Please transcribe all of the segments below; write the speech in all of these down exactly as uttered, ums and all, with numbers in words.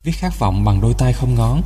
viết khát vọng bằng đôi tay không ngón.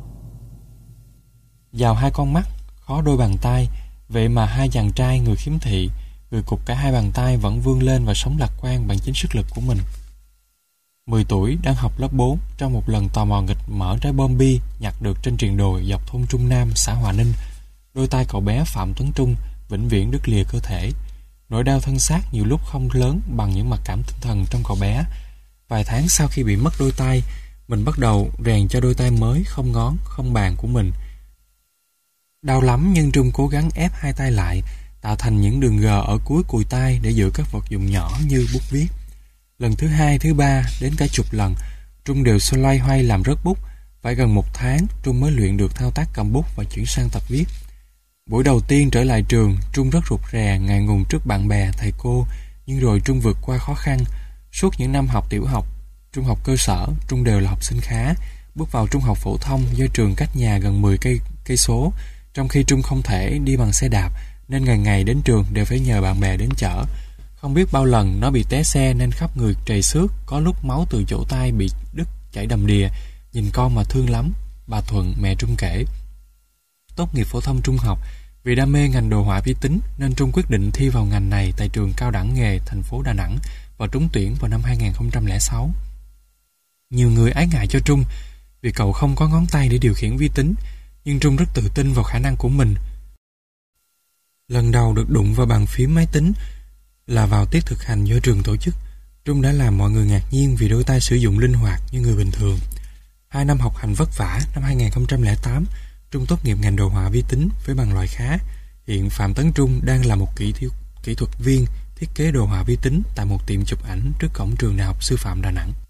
Vào hai con mắt, khó đôi bàn tay, vậy mà hai chàng trai người khiếm thị, người cụp cả hai bàn tay vẫn vươn lên và sống lạc quan bằng chính sức lực của mình. Mười tuổi, đang học lớp bốn, trong một lần tò mò nghịch mở trái bom bi nhặt được trên triền đồi dọc thôn Trung Nam, xã Hòa Ninh, đôi tay cậu bé Phạm Tuấn Trung vĩnh viễn đứt lìa cơ thể. Nỗi đau thân xác nhiều lúc không lớn bằng những mặc cảm tinh thần trong cậu bé. Vài tháng sau khi bị mất đôi tay, mình bắt đầu rèn cho đôi tay mới không ngón, không bàn của mình. Đau lắm nhưng Trung cố gắng ép hai tay lại, tạo thành những đường gờ ở cuối cùi tay để giữ các vật dụng nhỏ như bút viết. Lần thứ hai, thứ ba, đến cả chục lần, Trung đều xoay loay hoay làm rớt bút. Phải gần một tháng, Trung mới luyện được thao tác cầm bút và chuyển sang tập viết. Buổi đầu tiên trở lại trường, Trung rất rụt rè, ngại ngùng trước bạn bè, thầy cô, nhưng rồi Trung vượt qua khó khăn. Suốt những năm học tiểu học, trung học cơ sở, Trung đều là học sinh khá. Bước vào trung học phổ thông do trường cách nhà gần mười cây cây số, trong khi Trung không thể đi bằng xe đạp, nên ngày ngày đến trường đều phải nhờ bạn bè đến chở. Không biết bao lần nó bị té xe nên khắp người trầy xước, có lúc máu từ chỗ tay bị đứt chảy đầm đìa. Nhìn con mà thương lắm, bà Thuận, mẹ Trung kể. Tốt nghiệp phổ thông trung học, vì đam mê ngành đồ họa vi tính nên Trung quyết định thi vào ngành này tại trường cao đẳng nghề thành phố Đà Nẵng và trúng tuyển vào năm hai nghìn không trăm lẻ sáu. Nhiều người ái ngại cho Trung vì cậu không có ngón tay để điều khiển vi tính, nhưng Trung rất tự tin vào khả năng của mình. Lần đầu được đụng vào bàn phím máy tính là vào tiết thực hành do trường tổ chức. Trung đã làm mọi người ngạc nhiên vì đôi tay sử dụng linh hoạt như người bình thường. Hai năm học hành vất vả, năm hai nghìn không trăm lẻ tám, Trung tốt nghiệp ngành đồ họa vi tính với bằng loại khá. Hiện Phạm Tấn Trung đang là một kỹ, thiếu, kỹ thuật viên thiết kế đồ họa vi tính tại một tiệm chụp ảnh trước cổng trường Đại học Sư phạm Đà Nẵng.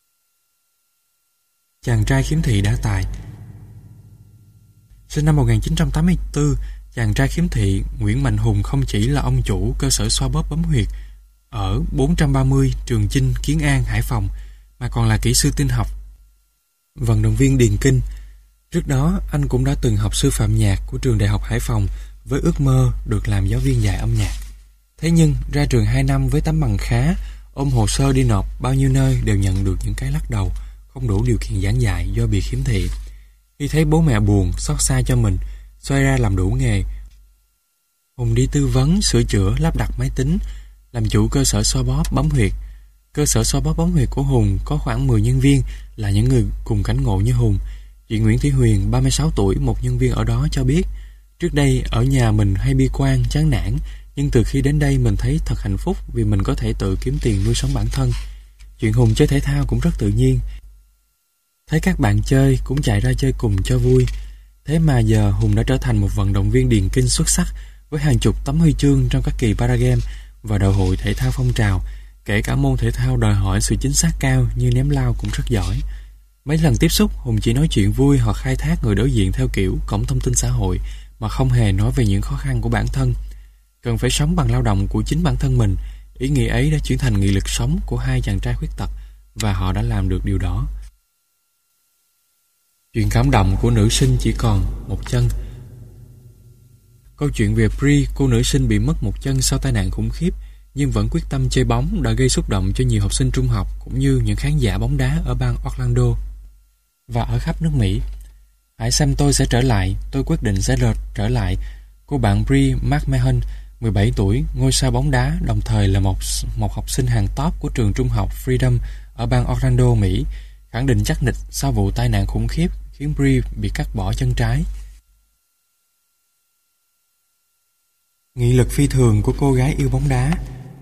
Chàng trai khiếm thị đã tài. Sinh năm một nghìn chín trăm tám mươi tư, chàng trai khiếm thị Nguyễn Mạnh Hùng không chỉ là ông chủ cơ sở xoa bóp bấm huyệt ở bốn trăm ba mươi Trường Chinh, Kiến An, Hải Phòng, mà còn là kỹ sư tin học, vận động viên điền kinh. Trước đó, anh cũng đã từng học sư phạm nhạc của trường Đại học Hải Phòng với ước mơ được làm giáo viên dạy âm nhạc. Thế nhưng, ra trường hai năm với tấm bằng khá, ôm hồ sơ đi nộp bao nhiêu nơi đều nhận được những cái lắc đầu, không đủ điều kiện giảng dạy do bị khiếm thị. Khi thấy bố mẹ buồn, xót xa cho mình, xoay ra làm đủ nghề. Hùng đi tư vấn, sửa chữa, lắp đặt máy tính, làm chủ cơ sở xoa bóp bấm huyệt. Cơ sở xoa bóp bấm huyệt của Hùng có khoảng mười nhân viên là những người cùng cảnh ngộ như Hùng. Chị Nguyễn Thị Huyền, ba mươi sáu tuổi, một nhân viên ở đó cho biết, trước đây ở nhà mình hay bi quan, chán nản, nhưng từ khi đến đây mình thấy thật hạnh phúc vì mình có thể tự kiếm tiền nuôi sống bản thân. Chuyện Hùng chơi thể thao cũng rất tự nhiên. Thấy các bạn chơi cũng chạy ra chơi cùng cho vui. Thế mà giờ Hùng đã trở thành một vận động viên điền kinh xuất sắc với hàng chục tấm huy chương trong các kỳ Paragame và đại hội thể thao phong trào. Kể cả môn thể thao đòi hỏi sự chính xác cao như ném lao cũng rất giỏi. Mấy lần tiếp xúc, Hùng chỉ nói chuyện vui hoặc khai thác người đối diện theo kiểu cổng thông tin xã hội mà không hề nói về những khó khăn của bản thân. Cần phải sống bằng lao động của chính bản thân mình. Ý nghĩa ấy đã chuyển thành nghị lực sống của hai chàng trai khuyết tật và họ đã làm được điều đó. Chuyện cảm động của nữ sinh chỉ còn một chân. Câu chuyện về Bri, cô nữ sinh bị mất một chân sau tai nạn khủng khiếp nhưng vẫn quyết tâm chơi bóng đã gây xúc động cho nhiều học sinh trung học cũng như những khán giả bóng đá ở bang Orlando và ở khắp nước Mỹ. Hãy xem tôi sẽ trở lại, tôi quyết định sẽ trở lại. Cô bạn Bri McMahon, mười bảy tuổi, ngôi sao bóng đá, đồng thời là một, một học sinh hàng top của trường trung học Freedom ở bang Orlando, Mỹ, khẳng định chắc nịch sau vụ tai nạn khủng khiếp khiến Bri bị cắt bỏ chân trái. Nghị lực phi thường của cô gái yêu bóng đá.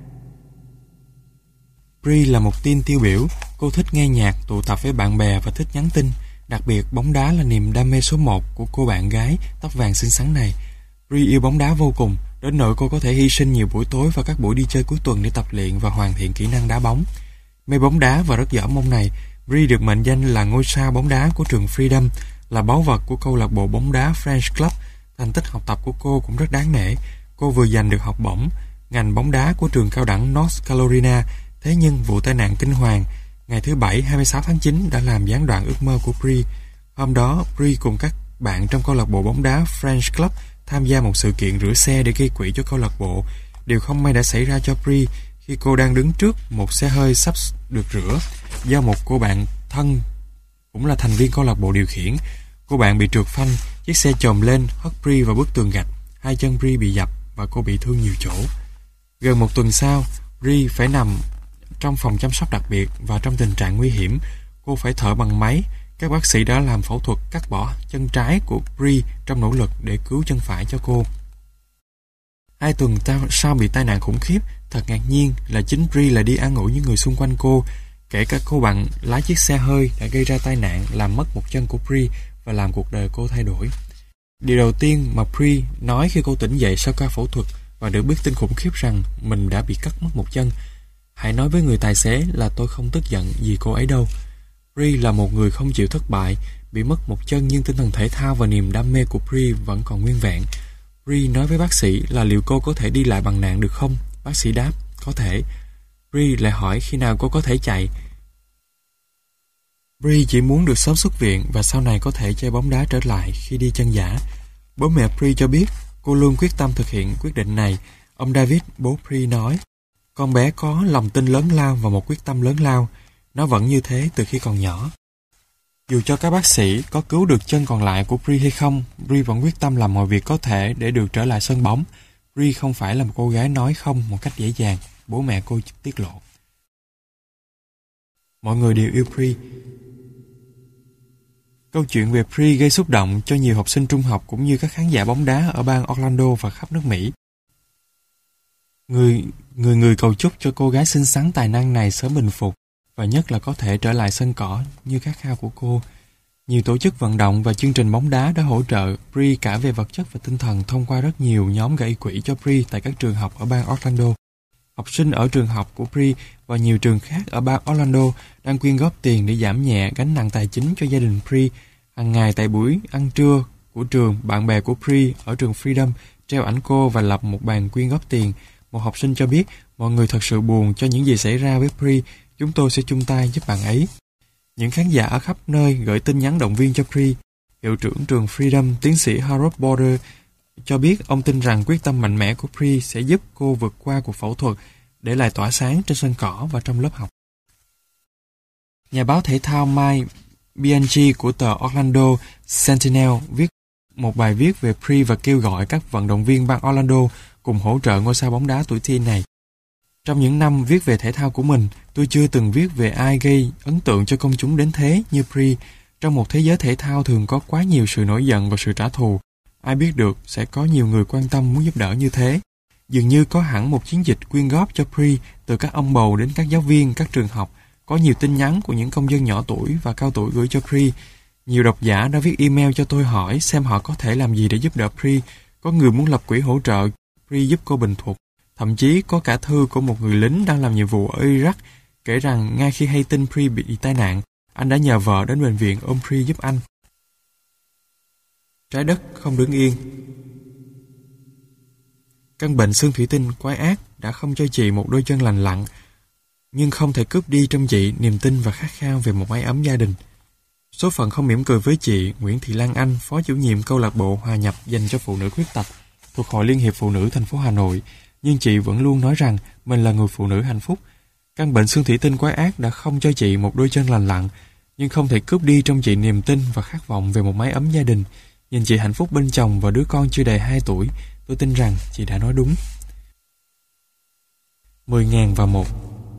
Bri là một teen tiêu biểu. Cô thích nghe nhạc, tụ tập với bạn bè và thích nhắn tin. Đặc biệt, bóng đá là niềm đam mê số một của cô bạn gái tóc vàng xinh xắn này. Bri yêu bóng đá vô cùng, đến nỗi cô có thể hy sinh nhiều buổi tối và các buổi đi chơi cuối tuần để tập luyện và hoàn thiện kỹ năng đá bóng. Mê bóng đá và rất giỏi môn này, Bri được mệnh danh là ngôi sao bóng đá của trường Freedom, là báu vật của câu lạc bộ bóng đá French Club. Thành tích học tập của cô cũng rất đáng nể. Cô vừa giành được học bổng ngành bóng đá của trường cao đẳng North Carolina. Thế nhưng vụ tai nạn kinh hoàng ngày thứ Bảy hai mươi sáu tháng chín đã làm gián đoạn ước mơ của Bri. Hôm đó, Bri cùng các bạn trong câu lạc bộ bóng đá French Club tham gia một sự kiện rửa xe để gây quỹ cho câu lạc bộ. Điều không may đã xảy ra cho Bri khi cô đang đứng trước một xe hơi sắp được rửa do một cô bạn thân cũng là thành viên câu lạc bộ điều khiển. Cô bạn bị trượt phanh, chiếc xe chồm lên hất Bree vào bức tường gạch. Hai chân Bree bị dập và cô bị thương nhiều chỗ. Gần một tuần sau, Bree phải nằm trong phòng chăm sóc đặc biệt và trong tình trạng nguy hiểm. Cô phải thở bằng máy. Các bác sĩ đã làm phẫu thuật cắt bỏ chân trái của Bree trong nỗ lực để cứu chân phải cho cô. Hai tuần sau bị tai nạn khủng khiếp, thật ngạc nhiên là chính Bree là đi an ủi những người xung quanh cô, kể cả cô bạn lái chiếc xe hơi đã gây ra tai nạn làm mất một chân của Bree và làm cuộc đời cô thay đổi. Điều đầu tiên mà Bree nói khi cô tỉnh dậy sau ca phẫu thuật và được biết tin khủng khiếp rằng mình đã bị cắt mất một chân: "Hãy nói với người tài xế là tôi không tức giận vì cô ấy đâu." Bree là một người không chịu thất bại, bị mất một chân nhưng tinh thần thể thao và niềm đam mê của Bree vẫn còn nguyên vẹn. Bree nói với bác sĩ là liệu cô có thể đi lại bằng nạn được không? Bác sĩ đáp, có thể. Bree lại hỏi khi nào cô có thể chạy. Bree chỉ muốn được sớm xuất viện và sau này có thể chơi bóng đá trở lại khi đi chân giả. Bố mẹ Bree cho biết cô luôn quyết tâm thực hiện quyết định này. Ông David, bố Bree nói, con bé có lòng tin lớn lao và một quyết tâm lớn lao. Nó vẫn như thế từ khi còn nhỏ. Dù cho các bác sĩ có cứu được chân còn lại của Bree hay không, Bree vẫn quyết tâm làm mọi việc có thể để được trở lại sân bóng. Bree không phải là một cô gái nói không một cách dễ dàng, bố mẹ cô tiết lộ. Mọi người đều yêu Bree. Câu chuyện về Bree gây xúc động cho nhiều học sinh trung học cũng như các khán giả bóng đá ở bang Orlando và khắp nước Mỹ. Người người người cầu chúc cho cô gái xinh xắn tài năng này sớm bình phục và nhất là có thể trở lại sân cỏ như khát khao của cô. Nhiều tổ chức vận động và chương trình bóng đá đã hỗ trợ Bree cả về vật chất và tinh thần thông qua rất nhiều nhóm gây quỹ cho Bree tại các trường học ở bang Orlando. Học sinh ở trường học của Bree và nhiều trường khác ở bang Orlando đang quyên góp tiền để giảm nhẹ gánh nặng tài chính cho gia đình Bree. Hàng ngày tại buổi ăn trưa của trường, bạn bè của Bree ở trường Freedom treo ảnh cô và lập một bàn quyên góp tiền. Một học sinh cho biết, mọi người thật sự buồn cho những gì xảy ra với Bree. Chúng tôi sẽ chung tay giúp bạn ấy. Những khán giả ở khắp nơi gửi tin nhắn động viên cho Bree. Hiệu trưởng trường Freedom, tiến sĩ Harold Border, cho biết ông tin rằng quyết tâm mạnh mẽ của Bree sẽ giúp cô vượt qua cuộc phẫu thuật để lại tỏa sáng trên sân cỏ và trong lớp học. Nhà báo thể thao Mike Bianchi của tờ Orlando Sentinel viết một bài viết về Bree và kêu gọi các vận động viên bang Orlando cùng hỗ trợ ngôi sao bóng đá tuổi teen này. Trong những năm viết về thể thao của mình, tôi chưa từng viết về ai gây ấn tượng cho công chúng đến thế như Bree. Trong một thế giới thể thao thường có quá nhiều sự nổi giận và sự trả thù. Ai biết được sẽ có nhiều người quan tâm muốn giúp đỡ như thế. Dường như có hẳn một chiến dịch quyên góp cho Bree từ các ông bầu đến các giáo viên, các trường học. Có nhiều tin nhắn của những công dân nhỏ tuổi và cao tuổi gửi cho Bree. Nhiều độc giả đã viết email cho tôi hỏi xem họ có thể làm gì để giúp đỡ Bree. Có người muốn lập quỹ hỗ trợ Bree giúp cô bình phục. Thậm chí có cả thư của một người lính đang làm nhiệm vụ ở Iraq kể rằng ngay khi hay tin Bree bị tai nạn, anh đã nhờ vợ đến bệnh viện ôm Bree giúp anh. Trái đất không đứng yên. Căn bệnh xương thủy tinh quái ác đã không cho chị một đôi chân lành lặn, nhưng không thể cướp đi trong chị niềm tin và khát khao về một mái ấm gia đình. Số phận không mỉm cười với chị Nguyễn Thị Lan Anh, phó chủ nhiệm câu lạc bộ hòa nhập dành cho phụ nữ khuyết tật thuộc Hội Liên hiệp Phụ nữ thành phố Hà Nội, nhưng chị vẫn luôn nói rằng mình là người phụ nữ hạnh phúc. Căn bệnh xương thủy tinh quái ác đã không cho chị một đôi chân lành lặn, nhưng không thể cướp đi trong chị niềm tin và khát vọng về một mái ấm gia đình. Nhìn chị hạnh phúc bên chồng và đứa con chưa đầy hai tuổi, tôi tin rằng chị đã nói đúng. mười ngàn và một.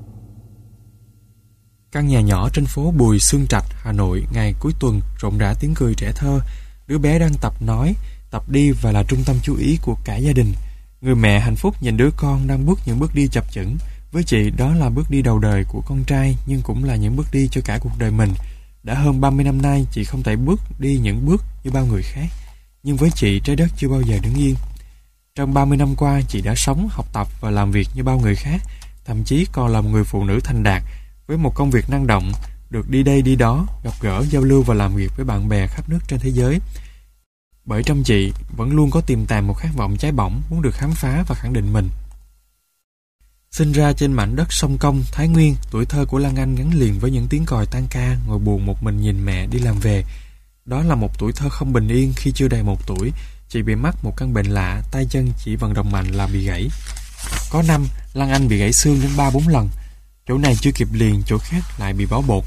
Căn nhà nhỏ trên phố Bùi Xương Trạch, Hà Nội, ngày cuối tuần rộn rã tiếng cười trẻ thơ. Đứa bé đang tập nói, tập đi và là trung tâm chú ý của cả gia đình. Người mẹ hạnh phúc nhìn đứa con đang bước những bước đi chập chững. Với chị, đó là bước đi đầu đời của con trai, nhưng cũng là những bước đi cho cả cuộc đời mình. Đã hơn ba mươi năm nay, chị không thể bước đi những bước như bao người khác. Nhưng với chị, trái đất chưa bao giờ đứng yên. Trong ba mươi năm qua, chị đã sống, học tập và làm việc như bao người khác. Thậm chí còn là một người phụ nữ thành đạt, với một công việc năng động, được đi đây đi đó, gặp gỡ, giao lưu và làm việc với bạn bè khắp nước trên thế giới. Bởi trong chị vẫn luôn có tiềm tàng một khát vọng cháy bỏng, muốn được khám phá và khẳng định mình. Sinh ra trên mảnh đất sông Công, Thái Nguyên, tuổi thơ của Lan Anh gắn liền với những tiếng còi tan ca, ngồi buồn một mình nhìn mẹ đi làm về. Đó là một tuổi thơ không bình yên. Khi chưa đầy một tuổi, chị bị mắc một căn bệnh lạ, tay chân chỉ vận động mạnh là bị gãy. Có năm, Lan Anh bị gãy xương đến ba bốn lần. Chỗ này chưa kịp liền, chỗ khác lại bị bó bột.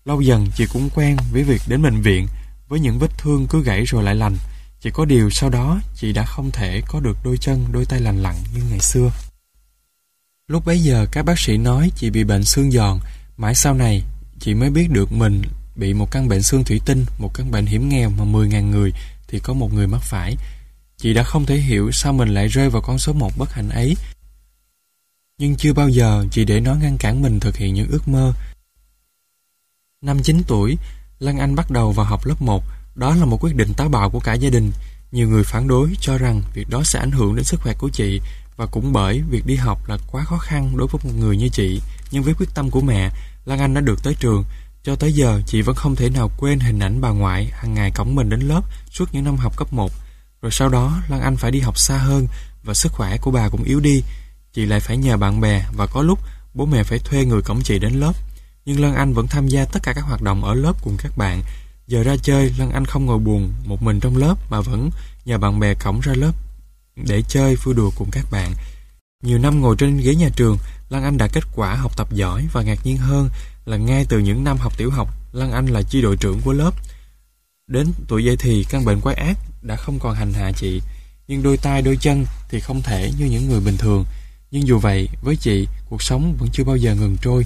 Lâu dần chị cũng quen với việc đến bệnh viện, với những vết thương cứ gãy rồi lại lành. Chỉ có điều sau đó chị đã không thể có được đôi chân, đôi tay lành lặn như ngày xưa. Lúc bấy giờ các bác sĩ nói chị bị bệnh xương giòn. Mãi sau này chị mới biết được mình bị một căn bệnh xương thủy tinh, một căn bệnh hiểm nghèo mà mười nghìn người thì có một người mắc phải. Chị đã không thể hiểu sao mình lại rơi vào con số một bất hạnh ấy. Nhưng chưa bao giờ chị để nó ngăn cản mình thực hiện những ước mơ. Năm chín tuổi, Lan Anh bắt đầu vào học lớp một. Đó là một quyết định táo bạo của cả gia đình. Nhiều người phản đối cho rằng việc đó sẽ ảnh hưởng đến sức khỏe của chị, và cũng bởi việc đi học là quá khó khăn đối với một người như chị. Nhưng với quyết tâm của mẹ, Lan Anh đã được tới trường. Cho tới giờ, chị vẫn không thể nào quên hình ảnh bà ngoại hàng ngày cõng mình đến lớp suốt những năm học cấp một. Rồi sau đó, Lan Anh phải đi học xa hơn và sức khỏe của bà cũng yếu đi. Chị lại phải nhờ bạn bè và có lúc bố mẹ phải thuê người cõng chị đến lớp. Nhưng Lan Anh vẫn tham gia tất cả các hoạt động ở lớp cùng các bạn. Giờ ra chơi, Lan Anh không ngồi buồn một mình trong lớp mà vẫn nhờ bạn bè cõng ra lớp để chơi vui đùa cùng các bạn. Nhiều năm ngồi trên ghế nhà trường, Lan Anh đạt kết quả học tập giỏi, và ngạc nhiên hơn là ngay từ những năm học tiểu học, Lan Anh là chi đội trưởng của lớp. Đến tuổi dậy thì, căn bệnh quái ác đã không còn hành hạ chị, nhưng đôi tay đôi chân thì không thể như những người bình thường. Nhưng dù vậy, với chị, cuộc sống vẫn chưa bao giờ ngừng trôi.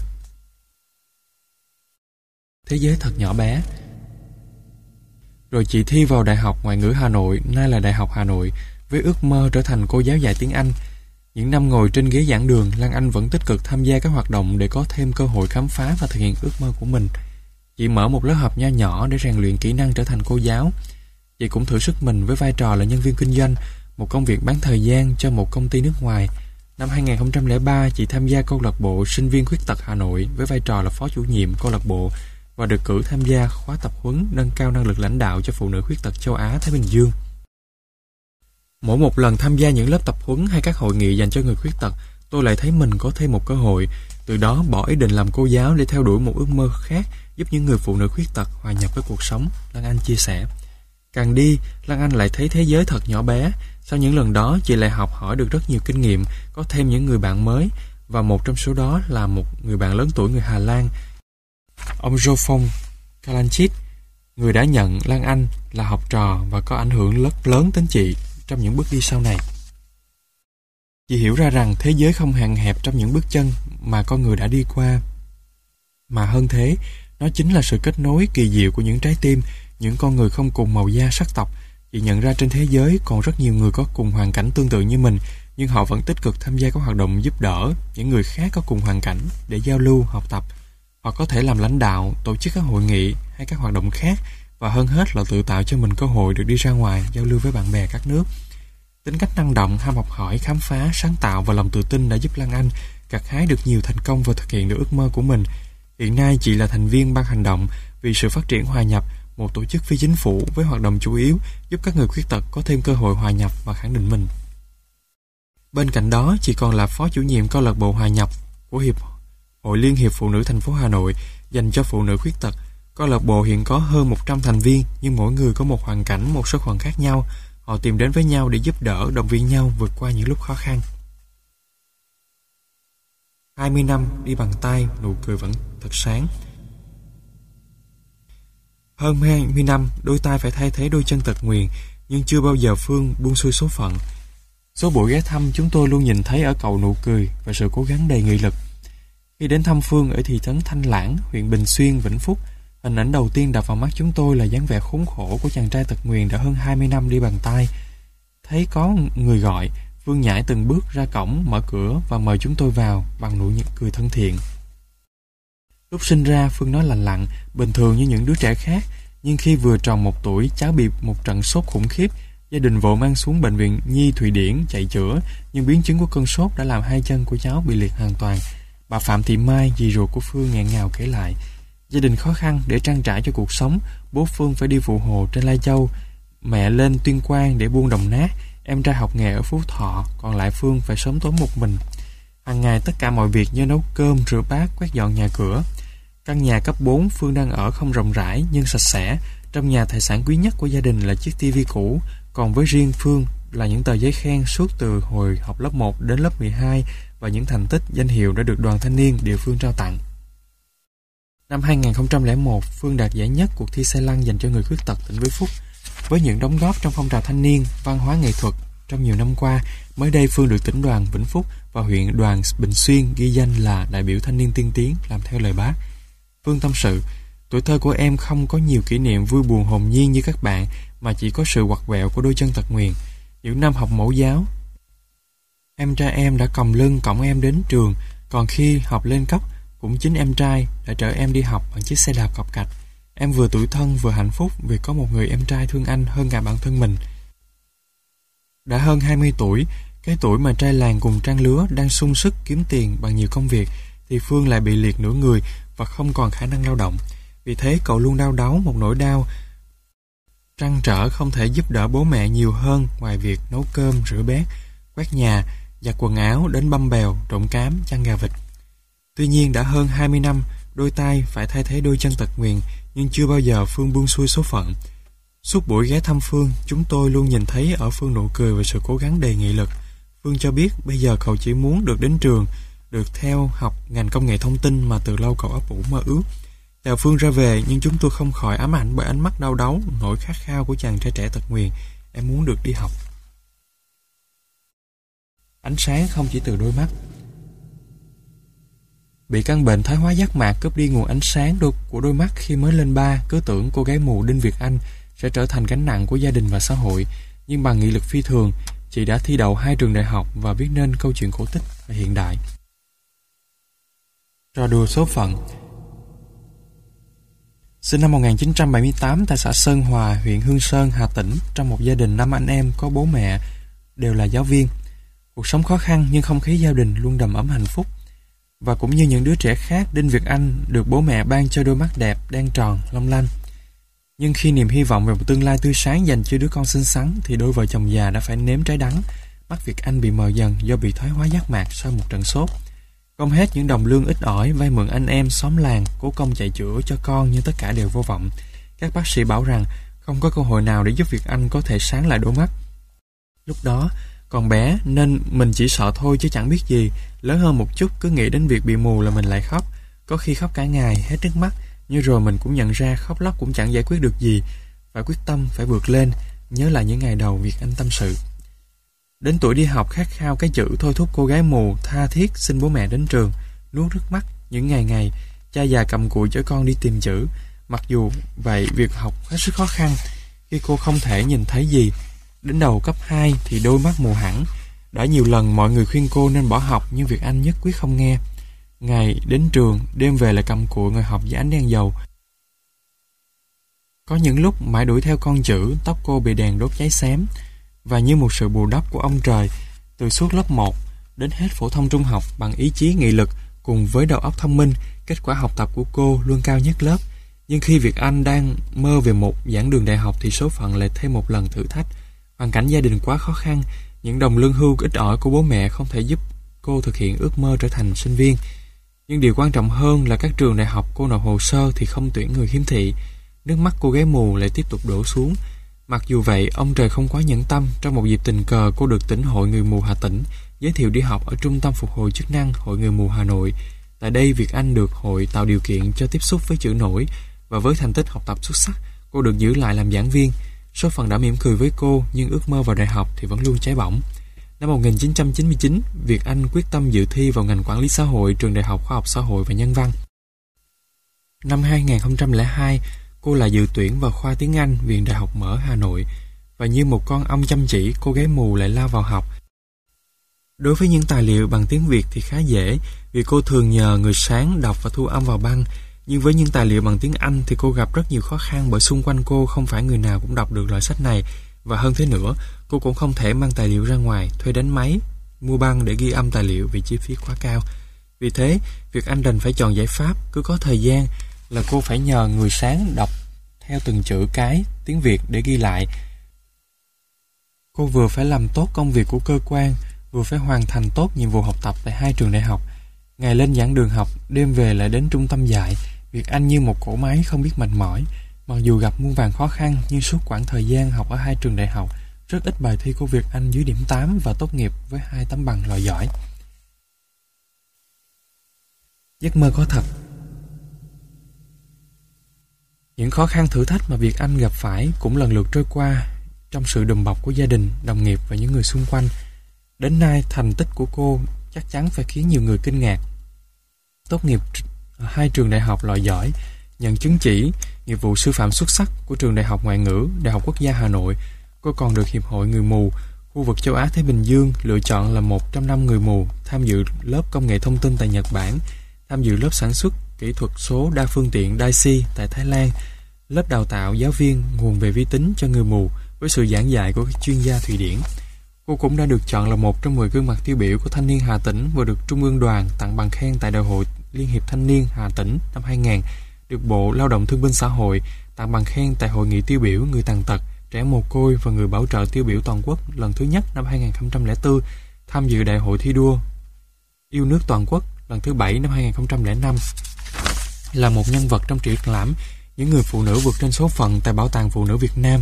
Thế giới thật nhỏ bé. Rồi chị thi vào Đại học Ngoại ngữ Hà Nội, nay là Đại học Hà Nội, với ước mơ trở thành cô giáo dạy tiếng Anh. Những năm ngồi trên ghế giảng đường, Lan Anh vẫn tích cực tham gia các hoạt động để có thêm cơ hội khám phá và thực hiện ước mơ của mình. Chị mở một lớp học nho nhỏ để rèn luyện kỹ năng trở thành cô giáo. Chị cũng thử sức mình với vai trò là nhân viên kinh doanh, một công việc bán thời gian cho một công ty nước ngoài. Năm hai nghìn không trăm lẻ ba, chị tham gia câu lạc bộ sinh viên khuyết tật Hà Nội với vai trò là phó chủ nhiệm câu lạc bộ và được cử tham gia khóa tập huấn nâng cao năng lực lãnh đạo cho phụ nữ khuyết tật châu Á Thái Bình Dương. Mỗi một lần tham gia những lớp tập huấn hay các hội nghị dành cho người khuyết tật, tôi lại thấy mình có thêm một cơ hội, từ đó bỏ ý định làm cô giáo để theo đuổi một ước mơ khác, giúp những người phụ nữ khuyết tật hòa nhập với cuộc sống, Lan Anh chia sẻ. Càng đi, Lan Anh lại thấy thế giới thật nhỏ bé. Sau những lần đó, chị lại học hỏi được rất nhiều kinh nghiệm, có thêm những người bạn mới, và một trong số đó là một người bạn lớn tuổi người Hà Lan, ông Jofong Kalanchit, người đã nhận Lan Anh là học trò và có ảnh hưởng rất lớn đến chị trong những bước đi sau này. Chị hiểu ra rằng thế giới không hạn hẹp trong những bước chân mà con người đã đi qua, mà hơn thế, nó chính là sự kết nối kỳ diệu của những trái tim, những con người không cùng màu da sắc tộc. Chị nhận ra trên thế giới còn rất nhiều người có cùng hoàn cảnh tương tự như mình, nhưng họ vẫn tích cực tham gia các hoạt động giúp đỡ những người khác có cùng hoàn cảnh để giao lưu, học tập. Họ có thể làm lãnh đạo, tổ chức các hội nghị hay các hoạt động khác, và hơn hết là tự tạo cho mình cơ hội được đi ra ngoài giao lưu với bạn bè các nước. Tính cách năng động, ham học hỏi, khám phá, sáng tạo và lòng tự tin đã giúp Lan Anh gặt hái được nhiều thành công và thực hiện được ước mơ của mình. Hiện nay chị là thành viên ban hành động vì sự phát triển hòa nhập, một tổ chức phi chính phủ với hoạt động chủ yếu giúp các người khuyết tật có thêm cơ hội hòa nhập và khẳng định mình. Bên cạnh đó, chị còn là phó chủ nhiệm câu lạc bộ hòa nhập của Hiệp hội Liên hiệp Phụ nữ thành phố Hà Nội dành cho phụ nữ khuyết tật. Câu lạc bộ hiện có hơn một trăm thành viên, nhưng mỗi người có một hoàn cảnh, một số phận khác nhau. Họ tìm đến với nhau để giúp đỡ, động viên nhau vượt qua những lúc khó khăn. hai mươi năm đi bằng tay, nụ cười vẫn thật sáng. Hơn hai mươi năm, đôi tay phải thay thế đôi chân tật nguyền, nhưng chưa bao giờ Phương buông xuôi số phận. Số buổi ghé thăm chúng tôi luôn nhìn thấy ở cậu nụ cười và sự cố gắng đầy nghị lực. Khi đến thăm Phương ở thị trấn Thanh Lãng, huyện Bình Xuyên, Vĩnh Phúc, hình ảnh đầu tiên đập vào mắt chúng tôi là dáng vẻ khốn khổ của chàng trai tật nguyền đã hơn hai mươi năm đi bằng tay. Thấy có người gọi, Phương nhảy từng bước ra cổng, mở cửa và mời chúng tôi vào bằng nụ cười thân thiện. Lúc sinh ra, Phương nói lành lặn, bình thường như những đứa trẻ khác, nhưng khi vừa tròn một tuổi, cháu bị một trận sốt khủng khiếp. Gia đình vội mang xuống bệnh viện Nhi Thụy Điển chạy chữa, nhưng biến chứng của cơn sốt đã làm hai chân của cháu bị liệt hoàn toàn. Bà Phạm Thị Mai, dì ruột của Phương, nghẹn ngào kể lại. Gia đình khó khăn để trang trải cho cuộc sống, bố Phương phải đi phụ hồ trên Lai Châu, mẹ lên Tuyên Quang để buôn đồng nát, em trai học nghề ở Phú Thọ, còn lại Phương phải sống tối một mình. Hàng ngày tất cả mọi việc như nấu cơm, rửa bát, quét dọn nhà cửa. Căn nhà cấp bốn Phương đang ở không rộng rãi nhưng sạch sẽ. Trong nhà, tài sản quý nhất của gia đình là chiếc tivi cũ, còn với riêng Phương là những tờ giấy khen suốt từ hồi học lớp một đến lớp mười hai và những thành tích, danh hiệu đã được Đoàn Thanh niên địa phương trao tặng. Năm Năm hai nghìn không trăm lẻ một, Phương đạt giải nhất cuộc thi xe lăn dành cho người khuyết tật tỉnh Vĩnh Phúc. Với những đóng góp trong phong trào thanh niên, văn hóa nghệ thuật trong nhiều năm qua, mới đây Phương được tỉnh đoàn Vĩnh Phúc và huyện đoàn Bình Xuyên ghi danh là đại biểu thanh niên tiên tiến làm theo lời Bác. Phương tâm sự, tuổi thơ của em không có nhiều kỷ niệm vui buồn hồn nhiên như các bạn, mà chỉ có sự quặt quẹo của đôi chân tật nguyền. Những năm học mẫu giáo, em trai em đã còng lưng cõng em đến trường, còn khi học lên cấp, cũng chính em trai đã chở em đi học bằng chiếc xe đạp cọc cạch. Em vừa tủi thân vừa hạnh phúc vì có một người em trai thương anh hơn cả bản thân mình. Đã hơn hai mươi tuổi, cái tuổi mà trai làng cùng trang lứa đang sung sức kiếm tiền bằng nhiều công việc, thì Phương lại bị liệt nửa người và không còn khả năng lao động. Vì thế cậu luôn đau đáu một nỗi đau trăn trở không thể giúp đỡ bố mẹ nhiều hơn ngoài việc nấu cơm, rửa bát, quét nhà, giặt quần áo đến băm bèo, trộn cám, chăn gà vịt. Tuy nhiên đã hơn hai mươi năm, đôi tay phải thay thế đôi chân tật nguyền, nhưng chưa bao giờ Phương buông xuôi số phận. Suốt buổi ghé thăm Phương, chúng tôi luôn nhìn thấy ở Phương nụ cười và sự cố gắng đầy nghị lực. Phương cho biết bây giờ cậu chỉ muốn được đến trường, được theo học ngành công nghệ thông tin mà từ lâu cậu ấp ủ mơ ước. Chào Phương ra về, nhưng chúng tôi không khỏi ám ảnh bởi ánh mắt đau đáu, nỗi khát khao của chàng trai trẻ tật nguyền. Em muốn được đi học. Ánh sáng không chỉ từ đôi mắt. Bị căn bệnh thoái hóa giác mạc cướp đi nguồn ánh sáng của đôi mắt khi mới lên ba, cứ tưởng cô gái mù Đinh Việt Anh sẽ trở thành gánh nặng của gia đình và xã hội. Nhưng bằng nghị lực phi thường, chị đã thi đậu hai trường đại học và viết nên câu chuyện cổ tích và hiện đại. Trò đùa số phận. Sinh năm một nghìn chín trăm bảy mươi tám tại xã Sơn Hòa, huyện Hương Sơn, Hà Tĩnh, trong một gia đình năm anh em có bố mẹ đều là giáo viên. Cuộc sống khó khăn nhưng không khí gia đình luôn đầm ấm hạnh phúc. Và cũng như những đứa trẻ khác, Đinh Việt Anh được bố mẹ ban cho đôi mắt đẹp, đen tròn, long lanh. Nhưng khi niềm hy vọng về một tương lai tươi sáng dành cho đứa con xinh xắn, thì đôi vợ chồng già đã phải nếm trái đắng. Mắt Việt Anh bị mờ dần do bị thoái hóa giác mạc sau một trận sốt. Gom hết những đồng lương ít ỏi, vay mượn anh em xóm làng, cố công chạy chữa cho con, nhưng tất cả đều vô vọng. Các bác sĩ bảo rằng không có cơ hội nào để giúp Việt Anh có thể sáng lại đôi mắt. Lúc đó còn bé nên mình chỉ sợ thôi chứ chẳng biết gì. Lớn hơn một chút cứ nghĩ đến việc bị mù là mình lại khóc. Có khi khóc cả ngày hết nước mắt, nhưng rồi mình cũng nhận ra khóc lóc cũng chẳng giải quyết được gì. Phải quyết tâm, phải vượt lên. Nhớ lại những ngày đầu Việt Anh tâm sự. Đến tuổi đi học khát khao cái chữ thôi thúc cô gái mù tha thiết xin bố mẹ đến trường. Nuốt nước mắt những ngày ngày cha già cầm cụi chở con đi tìm chữ. Mặc dù vậy việc học hết sức khó khăn khi cô không thể nhìn thấy gì. Đến đầu cấp hai thì đôi mắt mù hẳn. Đã nhiều lần mọi người khuyên cô nên bỏ học, nhưng Việt Anh nhất quyết không nghe. Ngày đến trường, đêm về lại cầm cụi ngồi học dưới ánh đèn dầu. Có những lúc mãi đuổi theo con chữ, tóc cô bị đèn đốt cháy xém. Và như một sự bù đắp của ông trời, từ suốt lớp một đến hết phổ thông trung học, bằng ý chí nghị lực cùng với đầu óc thông minh, kết quả học tập của cô luôn cao nhất lớp. Nhưng khi Việt Anh đang mơ về một giảng đường đại học thì số phận lại thêm một lần thử thách. Hoàn cảnh gia đình quá khó khăn, những đồng lương hưu ít ỏi của bố mẹ không thể giúp cô thực hiện ước mơ trở thành sinh viên. Nhưng điều quan trọng hơn là các trường đại học cô nộp hồ sơ thì không tuyển người khiếm thị. Nước mắt cô gái mù lại tiếp tục đổ xuống. Mặc dù vậy, ông trời không quá nhẫn tâm. Trong một dịp tình cờ, cô được tỉnh Hội Người Mù Hà Tĩnh giới thiệu đi học ở Trung tâm Phục hồi chức năng Hội Người Mù Hà Nội. Tại đây, Việt Anh được hội tạo điều kiện cho tiếp xúc với chữ nổi, và với thành tích học tập xuất sắc, cô được giữ lại làm giảng viên. Số phận đã mỉm cười với cô, nhưng ước mơ vào đại học thì vẫn luôn cháy bỏng. Năm một nghìn chín trăm chín mươi chín, Việt Anh quyết tâm dự thi vào ngành quản lý xã hội, trường Đại học Khoa học Xã hội và Nhân văn. Năm hai nghìn không trăm lẻ hai, cô lại dự tuyển vào khoa tiếng Anh Viện Đại học Mở Hà Nội, và như một con ong chăm chỉ, cô gái mù lại lao vào học. Đối với những tài liệu bằng tiếng Việt thì khá dễ, vì cô thường nhờ người sáng đọc và thu âm vào băng. Nhưng với những tài liệu bằng tiếng Anh thì cô gặp rất nhiều khó khăn, bởi xung quanh cô không phải người nào cũng đọc được loại sách này. Và hơn thế nữa, cô cũng không thể mang tài liệu ra ngoài, thuê đánh máy, mua băng để ghi âm tài liệu vì chi phí quá cao. Vì thế, Việt Anh đành phải chọn giải pháp cứ có thời gian là cô phải nhờ người sáng đọc theo từng chữ cái tiếng Việt để ghi lại. Cô vừa phải làm tốt công việc của cơ quan, vừa phải hoàn thành tốt nhiệm vụ học tập tại hai trường đại học. Ngày lên giảng đường học, đêm về lại đến trung tâm dạy. Việt Anh như một cỗ máy không biết mệt mỏi. Mặc dù gặp muôn vàn khó khăn, nhưng suốt quãng thời gian học ở hai trường đại học, rất ít bài thi của Việt Anh dưới điểm tám và tốt nghiệp với hai tấm bằng loại giỏi. Giấc mơ có thật. Những khó khăn thử thách mà Việt Anh gặp phải cũng lần lượt trôi qua trong sự đùm bọc của gia đình, đồng nghiệp và những người xung quanh. Đến nay, thành tích của cô chắc chắn phải khiến nhiều người kinh ngạc. Tốt nghiệp hai trường đại học loại giỏi, nhận chứng chỉ nghiệp vụ sư phạm xuất sắc của trường Đại học Ngoại ngữ, Đại học Quốc gia Hà Nội. Cô còn được Hiệp hội Người mù khu vực châu Á Thái Bình Dương lựa chọn là một trong năm người mù tham dự lớp công nghệ thông tin tại Nhật Bản, tham dự lớp sản xuất kỹ thuật số đa phương tiện Daisy tại Thái Lan, lớp đào tạo giáo viên nguồn về vi tính cho người mù với sự giảng dạy của các chuyên gia Thụy Điển. Cô cũng đã được chọn là một trong mười gương mặt tiêu biểu của thanh niên Hà Tĩnh và được Trung ương Đoàn tặng bằng khen tại Đại hội Liên hiệp Thanh niên Hà Tĩnh năm hai không không không, được Bộ Lao động Thương binh Xã hội tặng bằng khen tại Hội nghị tiêu biểu người tàn tật, trẻ mồ côi và người bảo trợ tiêu biểu toàn quốc lần thứ nhất năm hai không không bốn, tham dự Đại hội thi đua yêu nước toàn quốc lần thứ bảy năm hai không không năm, là một nhân vật trong triển lãm những người phụ nữ vượt trên số phận tại Bảo tàng Phụ nữ Việt Nam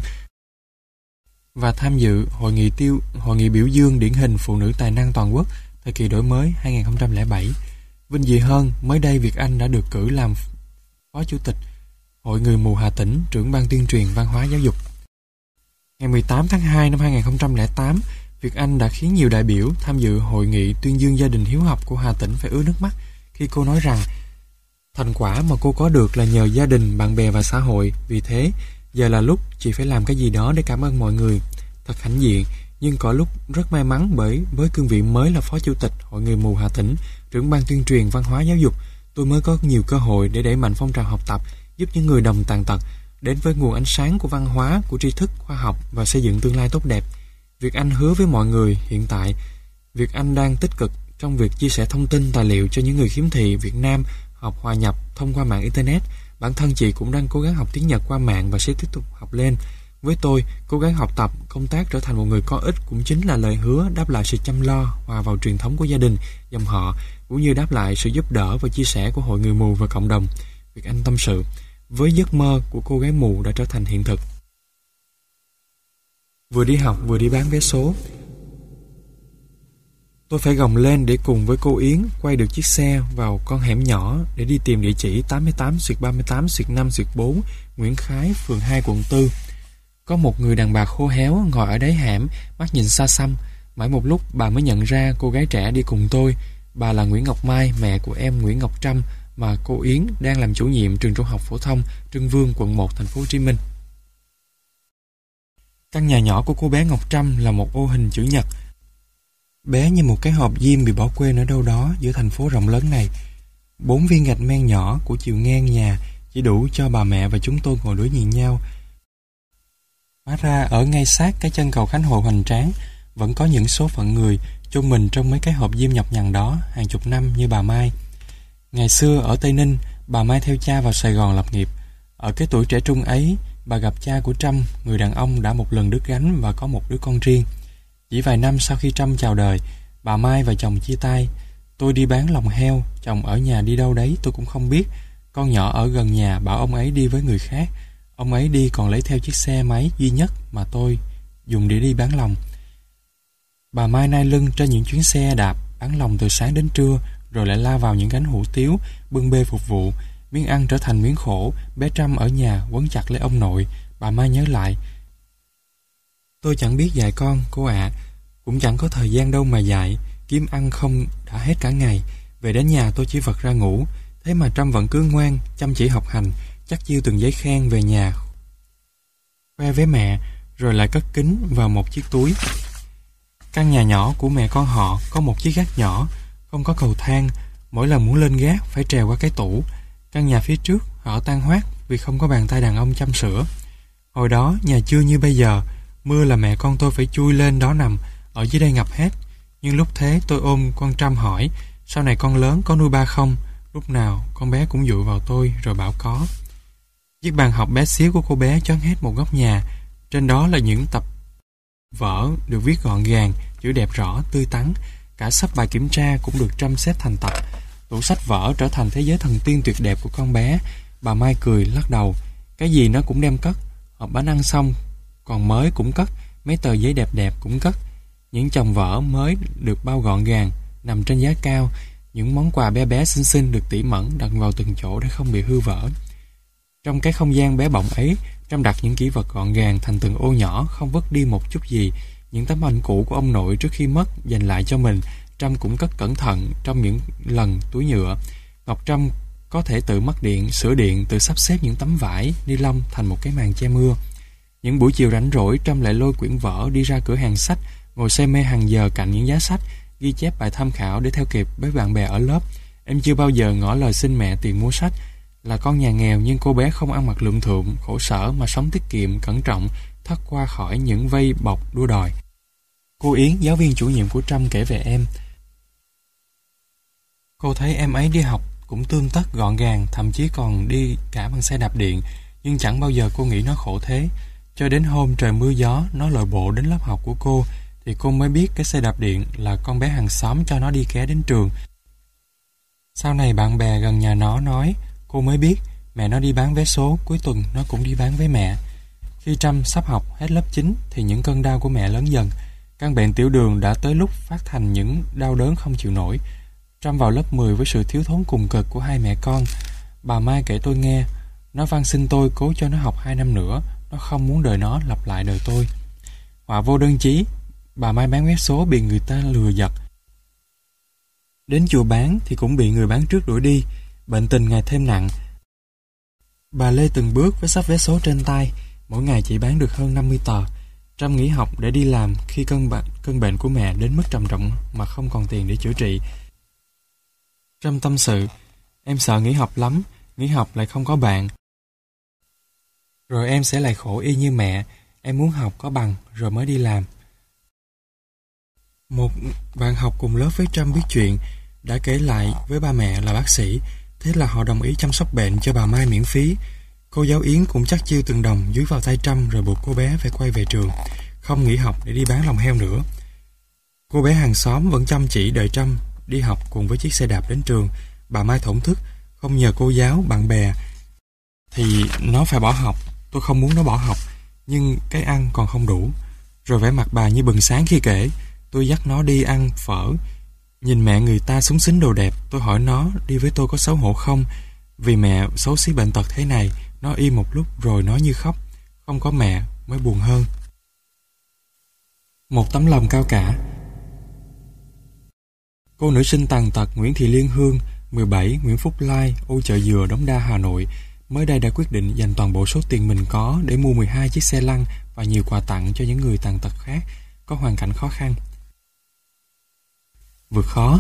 và tham dự hội nghị tiêu hội nghị biểu dương điển hình phụ nữ tài năng toàn quốc thời kỳ đổi mới hai không không bảy. Vinh dự hơn, mới đây Việt Anh đã được cử làm Phó Chủ tịch Hội Người mù Hà Tĩnh, trưởng ban tuyên truyền văn hóa giáo dục. Ngày mười tám tháng hai năm hai không không tám, Việt Anh đã khiến nhiều đại biểu tham dự hội nghị tuyên dương gia đình hiếu học của Hà Tĩnh phải ứa nước mắt khi cô nói rằng thành quả mà cô có được là nhờ gia đình, bạn bè và xã hội. Vì thế, giờ là lúc chị phải làm cái gì đó để cảm ơn mọi người. Thật hãnh diện, nhưng có lúc rất may mắn bởi với cương vị mới là Phó Chủ tịch Hội Người mù Hà Tĩnh, trưởng ban tuyên truyền văn hóa giáo dục, tôi mới có nhiều cơ hội để đẩy mạnh phong trào học tập, giúp những người đồng tàn tật đến với nguồn ánh sáng của văn hóa, của tri thức, khoa học và xây dựng tương lai tốt đẹp. Việt Anh hứa với mọi người hiện tại, Việt Anh đang tích cực trong việc chia sẻ thông tin, tài liệu cho những người khiếm thị Việt Nam học hòa nhập thông qua mạng Internet. Bản thân chị cũng đang cố gắng học tiếng Nhật qua mạng và sẽ tiếp tục học lên. Với tôi, cố gắng học tập, công tác trở thành một người có ích cũng chính là lời hứa đáp lại sự chăm lo, hòa vào truyền thống của gia đình, dòng họ, cũng như đáp lại sự giúp đỡ và chia sẻ của Hội Người mù và cộng đồng. Việt Anh tâm sự, với giấc mơ của cô gái mù đã trở thành hiện thực. Vừa đi học vừa đi bán vé số, tôi phải gồng lên để cùng với cô Yến quay được chiếc xe vào con hẻm nhỏ để đi tìm địa chỉ tám mươi tám xuyệt ba mươi tám xuyệt năm xuyệt bốn Nguyễn Khái, phường hai, quận tư. Có một người đàn bà khô héo ngồi ở đáy hẻm, mắt nhìn xa xăm. Mãi một lúc bà mới nhận ra cô gái trẻ đi cùng tôi. Bà là Nguyễn Ngọc Mai, mẹ của em Nguyễn Ngọc Trâm mà cô Yến đang làm chủ nhiệm trường trung học phổ thông Trưng Vương, quận một, thành phố Hồ Chí Minh. Căn nhà nhỏ của cô bé Ngọc Trâm là một ô hình chữ nhật, bé như một cái hộp diêm bị bỏ quên ở đâu đó giữa thành phố rộng lớn này. Bốn viên gạch men nhỏ của chiều ngang nhà chỉ đủ cho bà mẹ và chúng tôi ngồi đối diện nhau. Hóa ra ở ngay sát cái chân cầu Khánh Hội hoành tráng vẫn có những số phận người chôn mình trong mấy cái hộp diêm nhọc nhằn đó hàng chục năm như bà Mai. Ngày xưa ở Tây Ninh, bà Mai theo cha vào Sài Gòn lập nghiệp. Ở cái tuổi trẻ trung ấy, bà gặp cha của Trâm, người đàn ông đã một lần đứt gánh và có một đứa con riêng. Chỉ vài năm sau khi Trâm chào đời, bà Mai và chồng chia tay. Tôi đi bán lòng heo, chồng ở nhà đi đâu đấy tôi cũng không biết. Con nhỏ ở gần nhà bảo ông ấy đi với người khác. Ông ấy đi còn lấy theo chiếc xe máy duy nhất mà tôi dùng để đi bán lòng. Bà Mai nai lưng trên những chuyến xe đạp bán lòng từ sáng đến trưa, rồi lại lao vào những gánh hủ tiếu, bưng bê phục vụ. Miếng ăn trở thành miếng khổ. Bé Trâm ở nhà quấn chặt lấy ông nội. Bà Mai nhớ lại, tôi chẳng biết dạy con, cô ạ. À. Cũng chẳng có thời gian đâu mà dạy. Kiếm ăn không đã hết cả ngày. Về đến nhà tôi chỉ vật ra ngủ. Thế mà Trâm vẫn cứ ngoan, chăm chỉ học hành, chắc chiêu từng giấy khen về nhà, khoe với mẹ, rồi lại cất kính vào một chiếc túi. Căn nhà nhỏ của mẹ con họ có một chiếc gác nhỏ, không có cầu thang. Mỗi lần muốn lên gác phải trèo qua cái tủ. Căn nhà phía trước họ tan hoác vì không có bàn tay đàn ông chăm sửa. Hồi đó nhà chưa như bây giờ, mưa là mẹ con tôi phải chui lên đó nằm, ở dưới đây ngập hết. Nhưng lúc thế tôi ôm con Trâm hỏi, sau này con lớn có nuôi ba không? Lúc nào con bé cũng dụi vào tôi rồi bảo có. Chiếc bàn học bé xíu của cô bé choán hết một góc nhà. Trên đó là những tập vở được viết gọn gàng, chữ đẹp rõ, tươi tắn. Cả sắp bài kiểm tra cũng được Trâm xếp thành tập. Tủ sách vở trở thành thế giới thần tiên tuyệt đẹp của con bé. Bà Mai cười lắc đầu, cái gì nó cũng đem cất. Hộp bánh ăn xong còn mới cũng cất, mấy tờ giấy đẹp đẹp cũng cất. Những chồng vở mới được bao gọn gàng, nằm trên giá cao. Những món quà bé bé xinh xinh được tỉ mẩn đặt vào từng chỗ để không bị hư vỡ. Trong cái không gian bé bỏng ấy, Trâm đặt những kỷ vật gọn gàng thành từng ô nhỏ, không vứt đi một chút gì. Những tấm ảnh cũ của ông nội trước khi mất dành lại cho mình, Trâm cũng cất cẩn thận trong những lần túi nhựa. Ngọc Trâm có thể tự mắc điện, sửa điện, tự sắp xếp những tấm vải, ni lông thành một cái màn che mưa. Những buổi chiều rảnh rỗi, Trâm lại lôi quyển vở đi ra cửa hàng sách, ngồi say mê hàng giờ cạnh những giá sách, ghi chép bài tham khảo để theo kịp với bạn bè ở lớp. Em chưa bao giờ ngỏ lời xin mẹ tiền mua sách. Là con nhà nghèo nhưng cô bé không ăn mặc lượm thượm, khổ sở mà sống tiết kiệm, cẩn trọng, thoát qua khỏi những vây bọc đua đòi. Cô Yến, giáo viên chủ nhiệm của Trâm kể về em. Cô thấy em ấy đi học cũng tươm tất gọn gàng, thậm chí còn đi cả bằng xe đạp điện, nhưng chẳng bao giờ cô nghĩ nó khổ thế. Cho đến hôm trời mưa gió, nó lội bộ đến lớp học của cô, thì cô mới biết cái xe đạp điện là con bé hàng xóm cho nó đi ké đến trường. Sau này bạn bè gần nhà nó nói, cô mới biết mẹ nó đi bán vé số, cuối tuần nó cũng đi bán với mẹ. Khi Trâm sắp học hết lớp chín thì những cơn đau của mẹ lớn dần. Căn bệnh tiểu đường đã tới lúc phát thành những đau đớn không chịu nổi. Trâm vào lớp mười với sự thiếu thốn cùng cực của hai mẹ con. Bà Mai kể tôi nghe, nó van xin tôi cố cho nó học hai năm nữa, nó không muốn đời nó lặp lại đời tôi. Họa vô đơn chí, bà Mai bán vé số bị người ta lừa giật. Đến chùa bán thì cũng bị người bán trước đuổi đi, bệnh tình ngày thêm nặng. Bà lê từng bước với sắp vé số trên tay, mỗi ngày chỉ bán được hơn năm mươi tờ. Trâm nghỉ học để đi làm khi cơn bệnh, cơn bệnh của mẹ đến mức trầm trọng mà không còn tiền để chữa trị. Trâm tâm sự, em sợ nghỉ học lắm, nghỉ học lại không có bạn. Rồi em sẽ lại khổ y như mẹ, em muốn học có bằng rồi mới đi làm. Một bạn học cùng lớp với Trâm biết chuyện, đã kể lại với ba mẹ là bác sĩ, thế là họ đồng ý chăm sóc bệnh cho bà Mai miễn phí. Cô giáo Yến cũng chắc chiêu từng đồng dúi vào tay Trâm rồi buộc cô bé phải quay về trường, không nghỉ học để đi bán lòng heo nữa. Cô bé hàng xóm vẫn chăm chỉ đợi Trâm đi học cùng với chiếc xe đạp đến trường. Bà Mai thổn thức, không nhờ cô giáo, bạn bè thì nó phải bỏ học. Tôi không muốn nó bỏ học, nhưng cái ăn còn không đủ. Rồi vẻ mặt bà như bừng sáng khi kể, tôi dắt nó đi ăn phở. Nhìn mẹ người ta xúng xính đồ đẹp, tôi hỏi nó đi với tôi có xấu hổ không. Vì mẹ xấu xí bệnh tật thế này. Nó im một lúc rồi nói như khóc, không có mẹ mới buồn hơn. Một tấm lòng cao cả. Cô nữ sinh tàn tật Nguyễn Thị Liên Hương, mười bảy, Nguyễn Phúc Lai, ô Chợ Dừa, Đống Đa, Hà Nội, mới đây đã quyết định dành toàn bộ số tiền mình có để mua mười hai chiếc xe lăn và nhiều quà tặng cho những người tàn tật khác có hoàn cảnh khó khăn. Vượt khó.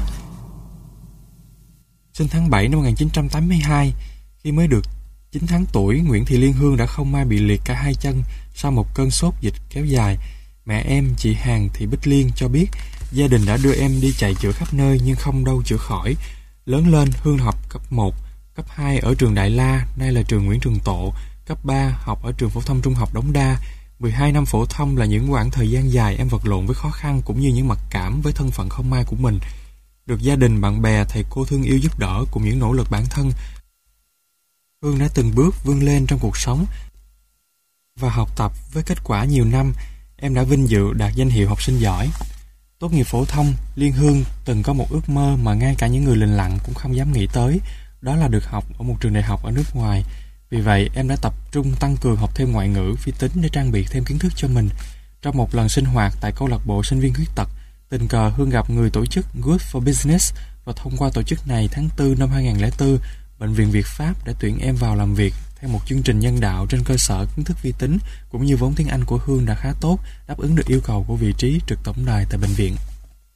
Sinh tháng bảy năm một nghìn chín trăm tám mươi hai, khi mới được chín tháng tuổi, Nguyễn Thị Liên Hương đã không may bị liệt cả hai chân sau một cơn sốt dịch kéo dài. Mẹ em, chị Hàng Thị Bích Liên cho biết gia đình đã đưa em đi chạy chữa khắp nơi nhưng không đâu chữa khỏi. Lớn lên, Hương học cấp một, cấp hai ở trường Đại La, nay là trường Nguyễn Trường Tộ, cấp ba học ở trường phổ thông trung học Đống Đa. mười hai năm phổ thông là những quãng thời gian dài em vật lộn với khó khăn cũng như những mặc cảm với thân phận không may của mình. Được gia đình, bạn bè, thầy cô thương yêu giúp đỡ cùng những nỗ lực bản thân, Hương đã từng bước vươn lên trong cuộc sống và học tập. Với kết quả nhiều năm, em đã vinh dự đạt danh hiệu học sinh giỏi. Tốt nghiệp phổ thông, Liên Hương từng có một ước mơ mà ngay cả những người lình lặng cũng không dám nghĩ tới, đó là được học ở một trường đại học ở nước ngoài. Vì vậy, em đã tập trung tăng cường học thêm ngoại ngữ, vi tính để trang bị thêm kiến thức cho mình. Trong một lần sinh hoạt tại câu lạc bộ sinh viên khuyết tật, tình cờ Hương gặp người tổ chức Good for Business và thông qua tổ chức này tháng tư năm hai nghìn không trăm lẻ bốn, Bệnh viện Việt Pháp đã tuyển em vào làm việc theo một chương trình nhân đạo trên cơ sở kiến thức vi tính cũng như vốn tiếng Anh của Hương đã khá tốt, đáp ứng được yêu cầu của vị trí trực tổng đài tại bệnh viện.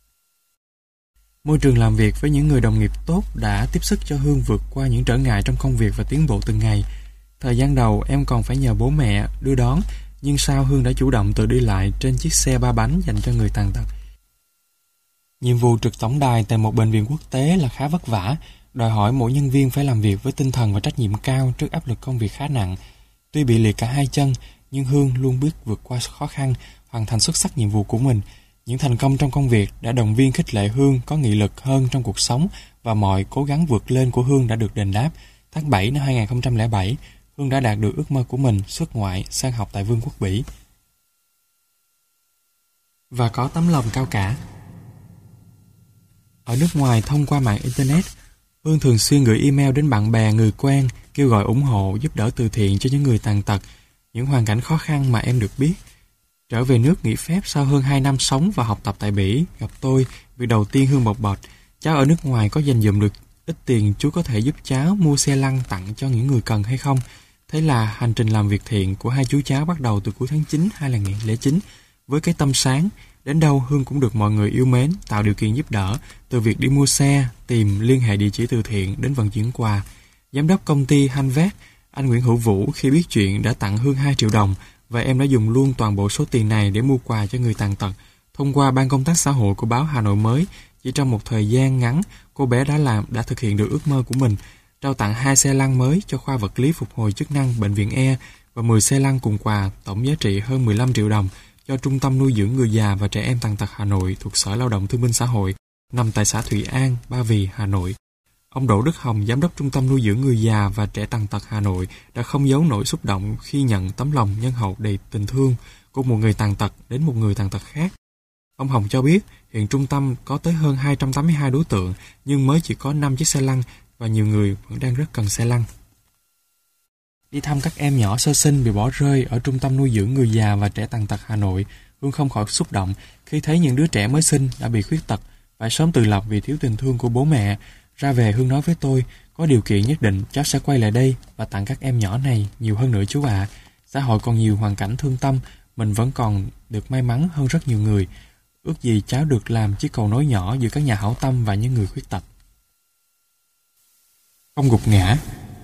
Môi trường làm việc với những người đồng nghiệp tốt đã tiếp sức cho Hương vượt qua những trở ngại trong công việc và tiến bộ từng ngày. Thời gian đầu em còn phải nhờ bố mẹ đưa đón, nhưng sau Hương đã chủ động tự đi lại trên chiếc xe ba bánh dành cho người tàn tật. Nhiệm vụ trực tổng đài tại một bệnh viện quốc tế là khá vất vả, đòi hỏi mỗi nhân viên phải làm việc với tinh thần và trách nhiệm cao trước áp lực công việc khá nặng. Tuy bị liệt cả hai chân, nhưng Hương luôn biết vượt qua khó khăn, hoàn thành xuất sắc nhiệm vụ của mình. Những thành công trong công việc đã động viên khích lệ Hương có nghị lực hơn trong cuộc sống và mọi cố gắng vượt lên của Hương đã được đền đáp. Tháng bảy năm hai nghìn không trăm lẻ bảy, Hương đã đạt được ước mơ của mình xuất ngoại sang học tại Vương quốc Bỉ. Và có tấm lòng cao cả. Ở nước ngoài thông qua mạng Internet, Hương thường xuyên gửi email đến bạn bè, người quen, kêu gọi ủng hộ, giúp đỡ từ thiện cho những người tàn tật, những hoàn cảnh khó khăn mà em được biết. Trở về nước nghỉ phép sau hơn hai năm sống và học tập tại Bỉ, gặp tôi, việc đầu tiên Hương bộc bạch, cháu ở nước ngoài có dành dụm được ít tiền, chú có thể giúp cháu mua xe lăn tặng cho những người cần hay không? Thế là hành trình làm việc thiện của hai chú cháu bắt đầu từ cuối tháng chín hai nghìn không trăm lẻ chín, với cái tâm sáng, đến đâu Hương cũng được mọi người yêu mến, tạo điều kiện giúp đỡ, từ việc đi mua xe, tìm, liên hệ địa chỉ từ thiện đến vận chuyển quà. Giám đốc công ty Hanvet, anh Nguyễn Hữu Vũ khi biết chuyện đã tặng Hương hai triệu đồng và em đã dùng luôn toàn bộ số tiền này để mua quà cho người tàn tật. Thông qua ban công tác xã hội của báo Hà Nội Mới, chỉ trong một thời gian ngắn, cô bé đã làm đã thực hiện được ước mơ của mình, trao tặng hai xe lăn mới cho khoa vật lý phục hồi chức năng bệnh viện E và mười xe lăn cùng quà tổng giá trị hơn mười lăm triệu đồng cho Trung tâm nuôi dưỡng người già và trẻ em tàn tật Hà Nội thuộc Sở Lao động Thương binh Xã hội, nằm tại xã Thụy An, Ba Vì, Hà Nội. Ông Đỗ Đức Hồng, giám đốc Trung tâm nuôi dưỡng người già và trẻ tàn tật Hà Nội, đã không giấu nổi xúc động khi nhận tấm lòng nhân hậu đầy tình thương của một người tàn tật đến một người tàn tật khác. Ông Hồng cho biết, hiện trung tâm có tới hơn hai trăm tám mươi hai đối tượng, nhưng mới chỉ có năm chiếc xe lăn và nhiều người vẫn đang rất cần xe lăn. Đi thăm các em nhỏ sơ sinh bị bỏ rơi ở Trung tâm nuôi dưỡng người già và trẻ tàn tật Hà Nội, Hương không khỏi xúc động khi thấy những đứa trẻ mới sinh đã bị khuyết tật, phải sớm tự lập vì thiếu tình thương của bố mẹ. Ra về Hương nói với tôi, có điều kiện nhất định cháu sẽ quay lại đây và tặng các em nhỏ này nhiều hơn nữa chú ạ. À. Xã hội còn nhiều hoàn cảnh thương tâm, mình vẫn còn được may mắn hơn rất nhiều người. Ước gì cháu được làm chiếc cầu nối nhỏ giữa các nhà hảo tâm và những người khuyết tật. Không gục ngã.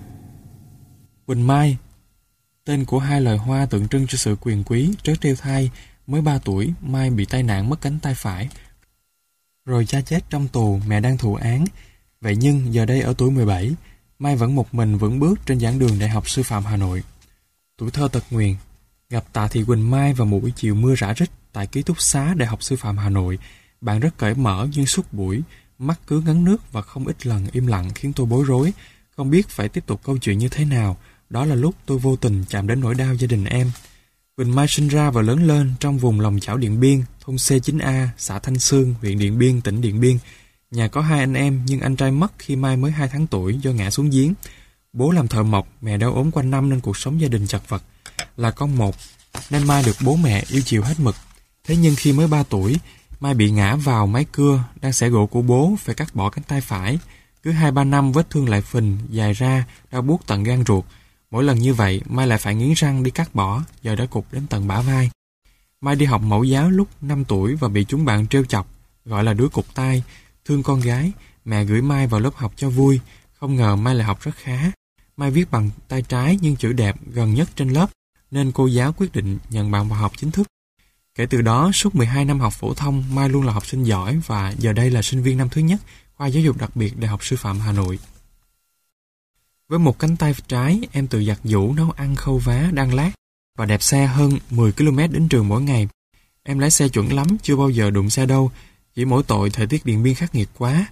Quỳnh Mai, tên của hai loài hoa tượng trưng cho sự quyền quý, trớ trêu thai. Mới ba tuổi, Mai bị tai nạn mất cánh tay phải. Rồi cha chết trong tù, mẹ đang thụ án. Vậy nhưng giờ đây ở tuổi mười bảy, Mai vẫn một mình vững bước trên giảng đường Đại học Sư phạm Hà Nội. Tuổi thơ tật nguyền. Gặp Tạ Thị Quỳnh Mai vào một buổi chiều mưa rã rích tại ký túc xá Đại học Sư phạm Hà Nội. Bạn rất cởi mở nhưng suốt buổi, mắt cứ ngấn nước và không ít lần im lặng khiến tôi bối rối, không biết phải tiếp tục câu chuyện như thế nào. Đó là lúc tôi vô tình chạm đến nỗi đau gia đình em. Quỳnh Mai sinh ra và lớn lên trong vùng lòng chảo Điện Biên, thôn C chín A, xã Thanh Xương, huyện Điện Biên, tỉnh Điện Biên. Nhà có hai anh em nhưng anh trai mất khi Mai mới hai tháng tuổi do ngã xuống giếng. Bố làm thợ mộc, mẹ đau ốm quanh năm nên cuộc sống gia đình chật vật. Là con một nên Mai được bố mẹ yêu chiều hết mực. Thế nhưng khi mới ba tuổi, Mai bị ngã vào máy cưa đang xẻ gỗ của bố, phải cắt bỏ cánh tay phải. Cứ hai ba năm vết thương lại phình, dài ra, đau buốt tận gan ruột. Mỗi lần như vậy, Mai lại phải nghiến răng đi cắt bỏ, giờ đã cụt đến tận bả vai. Mai đi học mẫu giáo lúc năm tuổi và bị chúng bạn trêu chọc, gọi là đứa cụt tay. Thương con gái, mẹ gửi Mai vào lớp học cho vui. Không ngờ Mai lại học rất khá. Mai viết bằng tay trái nhưng chữ đẹp gần nhất trên lớp, nên cô giáo quyết định nhận bạn vào học chính thức. Kể từ đó, suốt mười hai năm học phổ thông, Mai luôn là học sinh giỏi và giờ đây là sinh viên năm thứ nhất, khoa giáo dục đặc biệt Đại học Sư phạm Hà Nội. Với một cánh tay trái, em tự giặt giũ, nấu ăn, khâu vá, đan lát và đạp xe hơn mười ki lô mét đến trường mỗi ngày. Em lái xe chuẩn lắm, chưa bao giờ đụng xe đâu, chỉ mỗi tội thời tiết Điện Biên khắc nghiệt quá.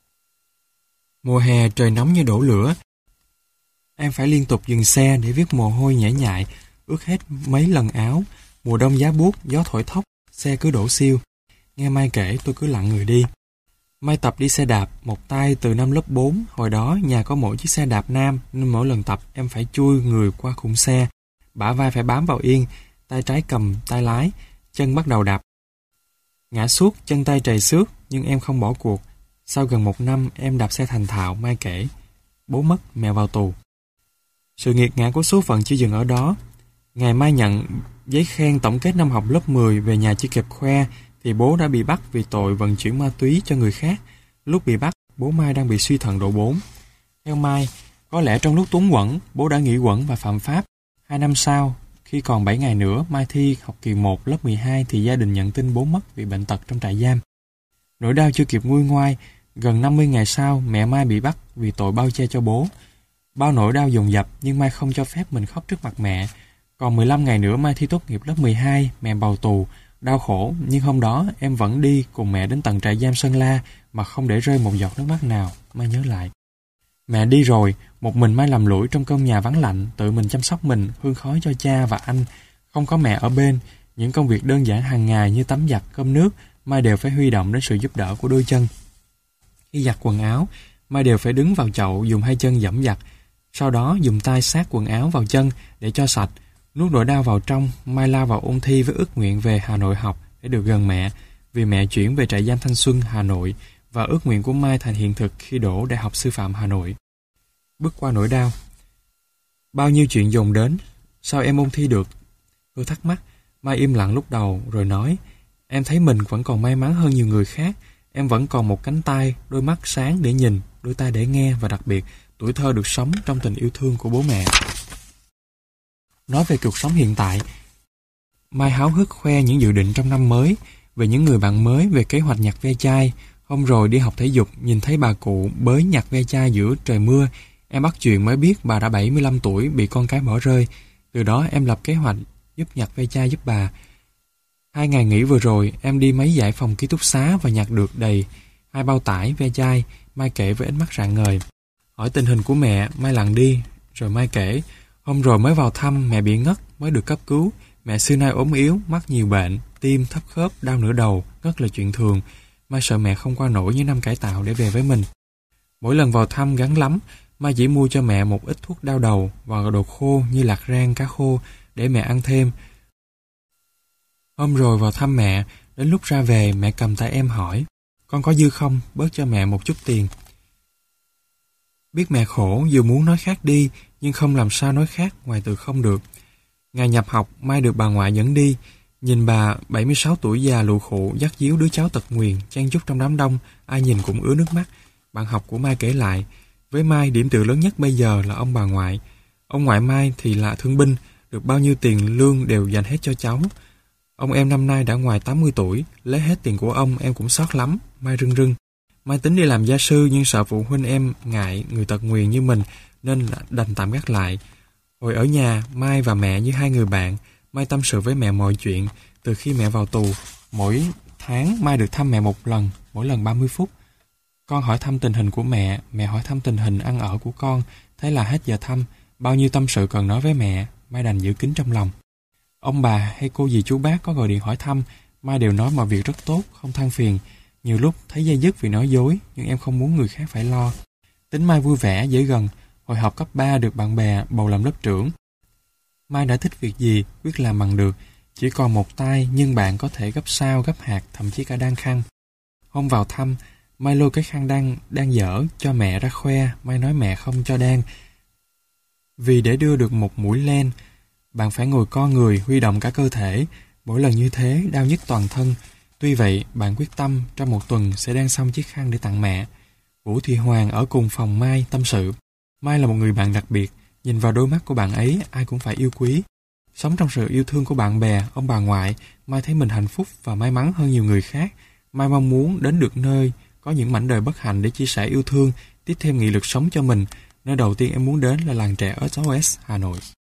Mùa hè trời nóng như đổ lửa. Em phải liên tục dừng xe để viết mồ hôi nhễ nhại, ướt hết mấy lần áo. Mùa đông giá buốt, gió thổi thốc, xe cứ đổ siêu. Nghe Mai kể tôi cứ lặng người đi. Mai tập đi xe đạp, một tay từ năm lớp bốn. Hồi đó nhà có mỗi chiếc xe đạp nam nên mỗi lần tập em phải chui người qua khung xe. Bả vai phải bám vào yên, tay trái cầm tay lái, chân bắt đầu đạp. Ngã suốt, chân tay trầy xước nhưng em không bỏ cuộc. Sau gần một năm em đạp xe thành thạo, Mai kể. Bố mất, mẹ vào tù. Sự nghiệt ngã của số phận chưa dừng ở đó. Ngày Mai nhận giấy khen tổng kết năm học lớp mười về nhà chưa kịp khoe thì bố đã bị bắt vì tội vận chuyển ma túy cho người khác. Lúc bị bắt, bố Mai đang bị suy thận độ bốn. Theo Mai, có lẽ trong lúc túng quẫn, bố đã nghỉ quẩn và phạm pháp. Hai năm sau, khi còn bảy ngày nữa, Mai thi học kỳ một lớp mười hai thì gia đình nhận tin bố mất vì bệnh tật trong trại giam. Nỗi đau chưa kịp nguôi ngoai, gần năm mươi ngày sau, mẹ Mai bị bắt vì tội bao che cho bố. Bao nỗi đau dồn dập nhưng Mai không cho phép mình khóc trước mặt mẹ. Còn mười lăm ngày nữa Mai thi tốt nghiệp lớp mười hai, mẹ bầu tù, đau khổ, nhưng hôm đó em vẫn đi cùng mẹ đến tận trại giam Sơn La mà không để rơi một giọt nước mắt nào, Mai nhớ lại. Mẹ đi rồi, một mình Mai làm lũi trong căn nhà vắng lạnh, tự mình chăm sóc mình, hương khói cho cha và anh. Không có mẹ ở bên, những công việc đơn giản hàng ngày như tắm giặt, cơm nước, Mai đều phải huy động đến sự giúp đỡ của đôi chân. Khi giặt quần áo, Mai đều phải đứng vào chậu dùng hai chân giẫm giặt. Sau đó dùng tay sát quần áo vào chân để cho sạch. Nuốt nỗi đau vào trong, Mai lao vào ôn thi với ước nguyện về Hà Nội học để được gần mẹ, vì mẹ chuyển về trại giam Thanh Xuân, Hà Nội, và ước nguyện của Mai thành hiện thực khi đỗ Đại học Sư phạm Hà Nội. Bước qua nỗi đau. Bao nhiêu chuyện dồn đến, sao em ôn thi được? Tôi thắc mắc. Mai im lặng lúc đầu rồi nói, em thấy mình vẫn còn may mắn hơn nhiều người khác. Em vẫn còn một cánh tay, đôi mắt sáng để nhìn, đôi tai để nghe, và đặc biệt, tuổi thơ được sống trong tình yêu thương của bố mẹ. Nói về cuộc sống hiện tại, Mai háo hức khoe những dự định trong năm mới, về những người bạn mới, về kế hoạch nhặt ve chai. Hôm rồi đi học thể dục, nhìn thấy bà cụ bới nhặt ve chai giữa trời mưa. Em bắt chuyện mới biết bà đã bảy mươi lăm tuổi, bị con cái bỏ rơi. Từ đó em lập kế hoạch giúp nhặt ve chai giúp bà. Hai ngày nghỉ vừa rồi, em đi mấy dãy phòng ký túc xá và nhặt được đầy hai bao tải ve chai. Mai kể với ánh mắt rạng ngời. Hỏi tình hình của mẹ, Mai lặng đi, rồi Mai kể. Hôm rồi mới vào thăm, mẹ bị ngất, mới được cấp cứu. Mẹ xưa nay ốm yếu, mắc nhiều bệnh, tim, thấp khớp, đau nửa đầu, ngất là chuyện thường. Mai sợ mẹ không qua nổi những năm cải tạo để về với mình. Mỗi lần vào thăm gắn lắm, Mai chỉ mua cho mẹ một ít thuốc đau đầu và đồ khô như lạc rang, cá khô để mẹ ăn thêm. Hôm rồi vào thăm mẹ, đến lúc ra về mẹ cầm tay em hỏi, con có dư không, bớt cho mẹ một chút tiền. Biết mẹ khổ, dù muốn nói khác đi, nhưng không làm sao nói khác ngoài từ không được. Ngày nhập học, Mai được bà ngoại dẫn đi. Nhìn bà bảy mươi sáu tuổi già lụ khụ dắt díu đứa cháu tật nguyền, chen chúc trong đám đông, ai nhìn cũng ứa nước mắt. Bạn học của Mai kể lại, với Mai điểm tựa lớn nhất bây giờ là ông bà ngoại. Ông ngoại Mai thì là thương binh, được bao nhiêu tiền lương đều dành hết cho cháu. Ông em năm nay đã ngoài tám mươi tuổi, lấy hết tiền của ông em cũng xót lắm, Mai rưng rưng. Mai tính đi làm gia sư nhưng sợ phụ huynh em ngại người tật nguyền như mình nên đành tạm gác lại. Hồi ở nhà, Mai và mẹ như hai người bạn. Mai tâm sự với mẹ mọi chuyện. Từ khi mẹ vào tù, mỗi tháng Mai được thăm mẹ một lần, mỗi lần ba mươi phút. Con hỏi thăm tình hình của mẹ, mẹ hỏi thăm tình hình ăn ở của con. Thế là hết giờ thăm. Bao nhiêu tâm sự cần nói với mẹ, Mai đành giữ kín trong lòng. Ông bà hay cô dì chú bác có gọi điện hỏi thăm, Mai đều nói mọi việc rất tốt, không than phiền. Nhiều lúc thấy dây dứt vì nói dối, nhưng em không muốn người khác phải lo. Tính Mai vui vẻ, dễ gần. Hồi học cấp ba được bạn bè bầu làm lớp trưởng. Mai đã thích việc gì, biết làm bằng được. Chỉ còn một tay, nhưng bạn có thể gấp sao, gấp hạt, thậm chí cả đan khăn. Hôm vào thăm, Mai lôi cái khăn đan, đang dở cho mẹ ra khoe. Mai nói mẹ không cho đan. Vì để đưa được một mũi len, bạn phải ngồi co người, huy động cả cơ thể. Mỗi lần như thế, đau nhức toàn thân. Tuy vậy, bạn quyết tâm trong một tuần sẽ đan xong chiếc khăn để tặng mẹ. Vũ Thị Hoàng ở cùng phòng Mai tâm sự. Mai là một người bạn đặc biệt. Nhìn vào đôi mắt của bạn ấy, ai cũng phải yêu quý. Sống trong sự yêu thương của bạn bè, ông bà ngoại, Mai thấy mình hạnh phúc và may mắn hơn nhiều người khác. Mai mong muốn đến được nơi có những mảnh đời bất hạnh để chia sẻ yêu thương, tiếp thêm nghị lực sống cho mình. Nơi đầu tiên em muốn đến là làng trẻ ét o ét Hà Nội.